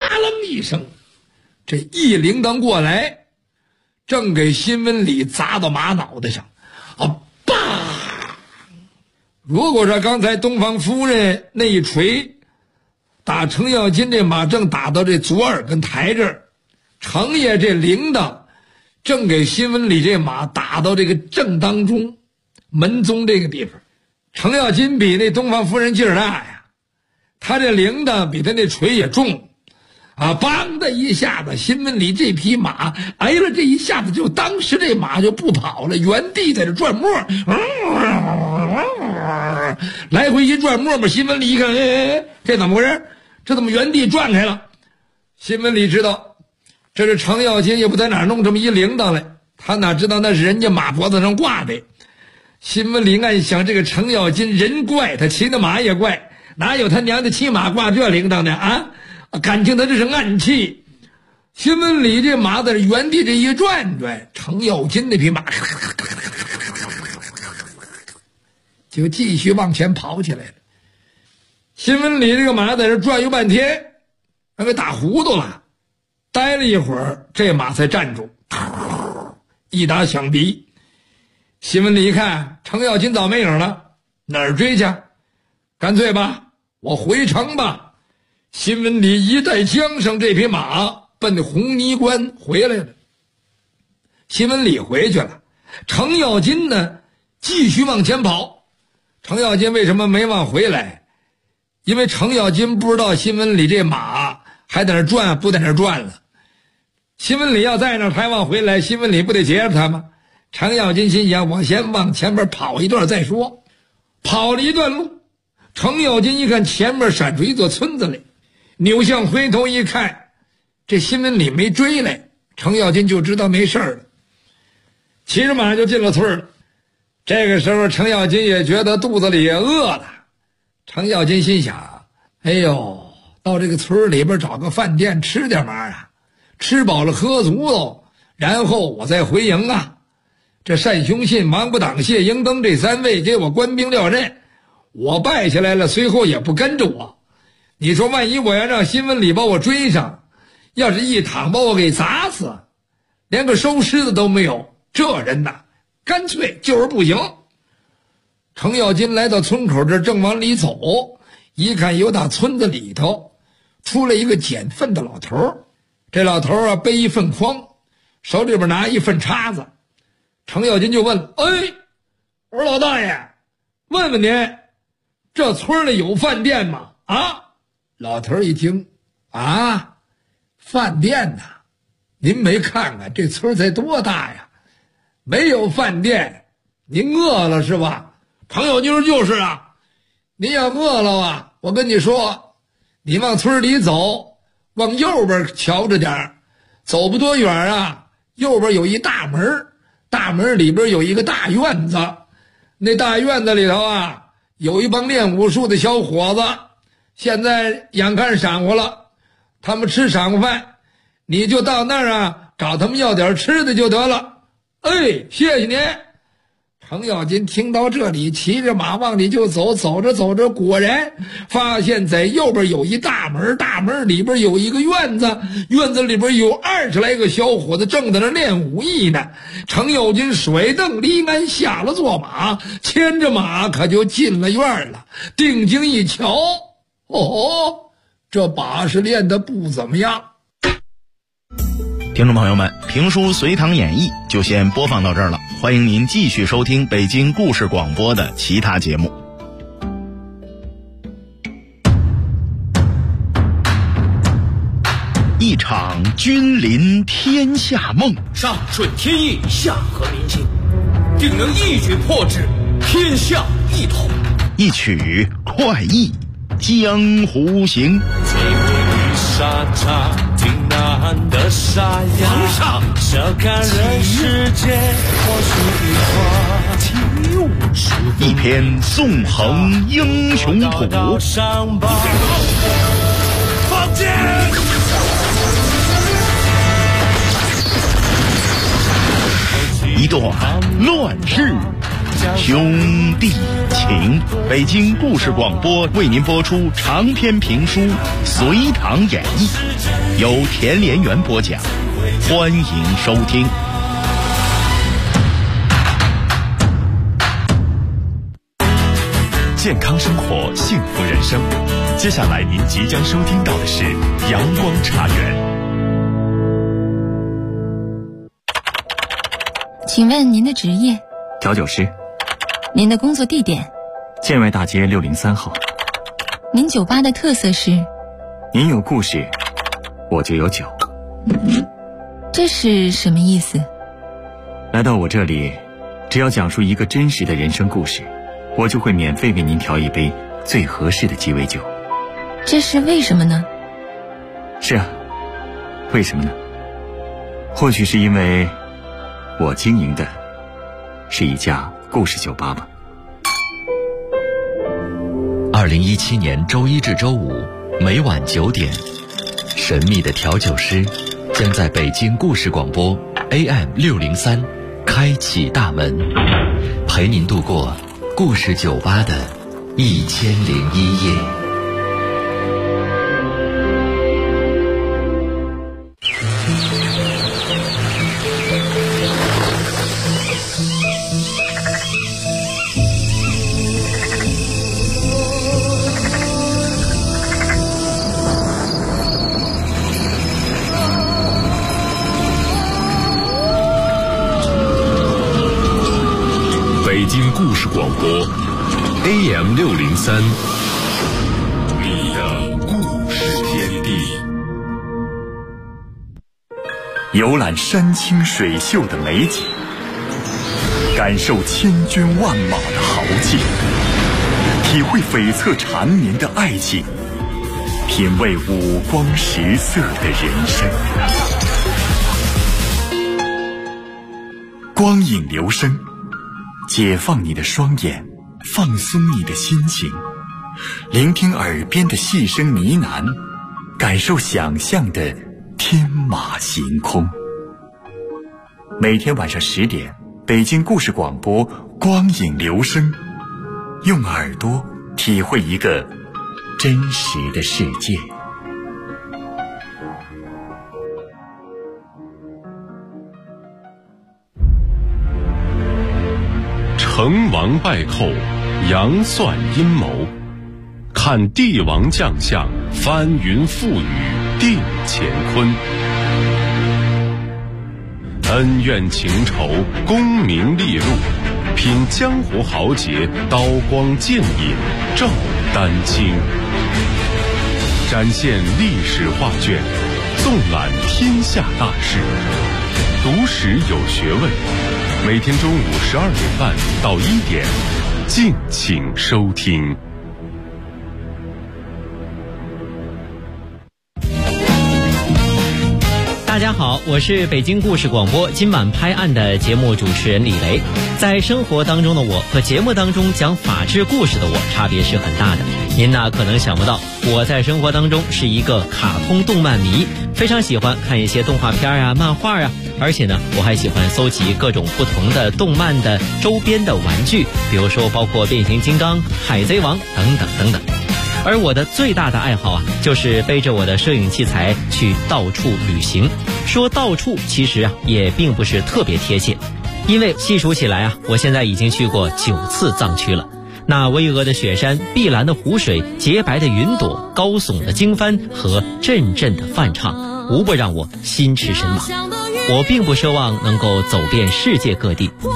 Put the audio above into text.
楞一声，这一铃铛过来，正给辛文礼砸到马脑袋上，叭！如果说刚才东方夫人那一锤打程咬金这马正打到这左耳根台这儿，程爷这铃铛正给辛文礼这马打到这个正当中门宗这个地方。程咬金比那东方夫人劲儿大呀，他这铃铛比他那锤也重梆的一下子，辛文礼这匹马挨了这一下子，就当时这马就不跑了，原地在这转磨，来回一转磨吧。辛文礼一看，这怎么回事？这怎么原地转开了？辛文礼知道这是程咬金也不在哪儿弄这么一铃铛来，他哪知道那是人家马脖子上挂的。辛文礼暗想，这个程咬金人怪，他骑的马也怪，哪有他娘的骑马挂这铃铛呢感情他这是暗器。辛文礼这马在原地这一转转，程咬金那匹马就继续往前跑起来了。辛文礼这个马在这转悠半天，还给打糊涂了，待了一会儿，这马才站住，一打响鼻。辛文礼一看程咬金早没影了，哪儿追去？干脆吧，我回城吧。辛文礼一带缰绳，这匹马奔红泥关回来了。辛文礼回去了，程咬金呢继续往前跑。程咬金为什么没往回来？因为程咬金不知道辛文礼这马还在那转不在那转了。辛文礼要在那还往回来，辛文礼不得截着他吗？程咬金心想，我先往前边跑一段再说。跑了一段路，程咬金一看前面闪出一座村子来，扭向回头一看，这辛文礼没追来，程咬金就知道没事了，骑着马就进了村了。这个时候程咬金也觉得肚子里也饿了，程咬金心想，哎呦，到这个村里边找个饭店吃点嘛吃饱了喝足了，然后我再回营这单雄信、王不挡、谢英登这三位给我官兵撂任，我败下来了，随后也不跟着我。你说万一我要让辛文礼把我追上，要是一躺把我给砸死，连个收尸的都没有，这人干脆就是不行。程咬金来到村口这儿，正往里走，一看有打村子里头出来一个捡粪的老头。这老头背一粪筐，手里边拿一粪叉子。程咬金就问了，我说老大爷，问问您，这村里有饭店吗？老头一听，饭店您没看看这村才多大呀，没有饭店，您饿了是吧？程咬金就是您要饿了我跟你说，你往村里走，往右边瞧着点，走不多远右边有一大门，大门里边有一个大院子，那大院子里头有一帮练武术的小伙子，现在眼看晌午了，他们吃晌午饭，你就到那儿找他们要点吃的就得了。谢谢您。程咬金听到这里，骑着马往里就走，走着走着，果然发现在右边有一大门，大门里边有一个院子，院子里边有20来个小伙子正在那练武艺呢。程咬金甩蹬离鞍，下了坐马，牵着马可就进了院了。定睛一瞧，这把式练得不怎么样。 听众朋友们，评书隋唐演义就先播放到这儿了，欢迎您继续收听北京故事广播的其他节目。一场君临天下梦， 上顺天意，下合民心，定能一举破之，天下一统。 一曲快意江湖行。 沙场挺难的沙哑， 皇上小看人世间或许一花， 一篇纵横英雄谱， 放箭， 一段乱世兄弟情。北京故事广播为您播出长篇评书《隋唐演义》，由田连元播讲，欢迎收听。 健康生活，幸福人生。接下来您即将收听到的是阳光茶园。 请问您的职业？ 调酒师。 您的工作地点？ 建外大街603号。 您酒吧的特色是？ 您有故事，我就有酒。 这是什么意思？ 来到我这里，只要讲述一个真实的人生故事，我就会免费为您调一杯最合适的鸡尾酒。 这是为什么呢？ 是啊，为什么呢？或许是因为我经营的是一家故事酒吧吧。 2017年周一至周五每晚9点，神秘的调酒师将在北京故事广播 AM603开启大门，陪您度过故事酒吧的1001夜。 北京故事广播 AM603，你的故事天地。 游览山清水秀的美景，感受千军万马的豪气，体会悱恻缠绵的爱情，品味五光十色的人生。光影流声，解放你的双眼，放松你的心情，聆听耳边的细声呢喃，感受想象的天马行空。每天晚上10点，北京故事广播光影流声，用耳朵体会一个真实的世界。 成王败寇，杨算阴谋，看帝王将相，翻云覆雨，定乾坤。恩怨情仇，功名利禄，品江湖豪杰，刀光剑影，照丹青。展现历史画卷，纵览天下大事，读史有学问。每天中午12点半到1点，敬请收听。 大家好，我是北京故事广播今晚拍案的节目主持人李雷。在生活当中的我和节目当中讲法治故事的我差别是很大的。您呢可能想不到，我在生活当中是一个卡通动漫迷，非常喜欢看一些动画片啊、漫画啊，而且呢我还喜欢搜集各种不同的动漫的周边的玩具，比如说包括变形金刚、海贼王等等等等。而我的最大的爱好啊，就是背着我的摄影器材去到处旅行。说到处其实啊也并不是特别贴切，因为细数起来啊，我现在已经去过9次藏区了。那巍峨的雪山、碧蓝的湖水、洁白的云朵、高耸的经幡和阵阵的梵唱，无不让我心驰神往。我并不奢望能够走遍世界各地，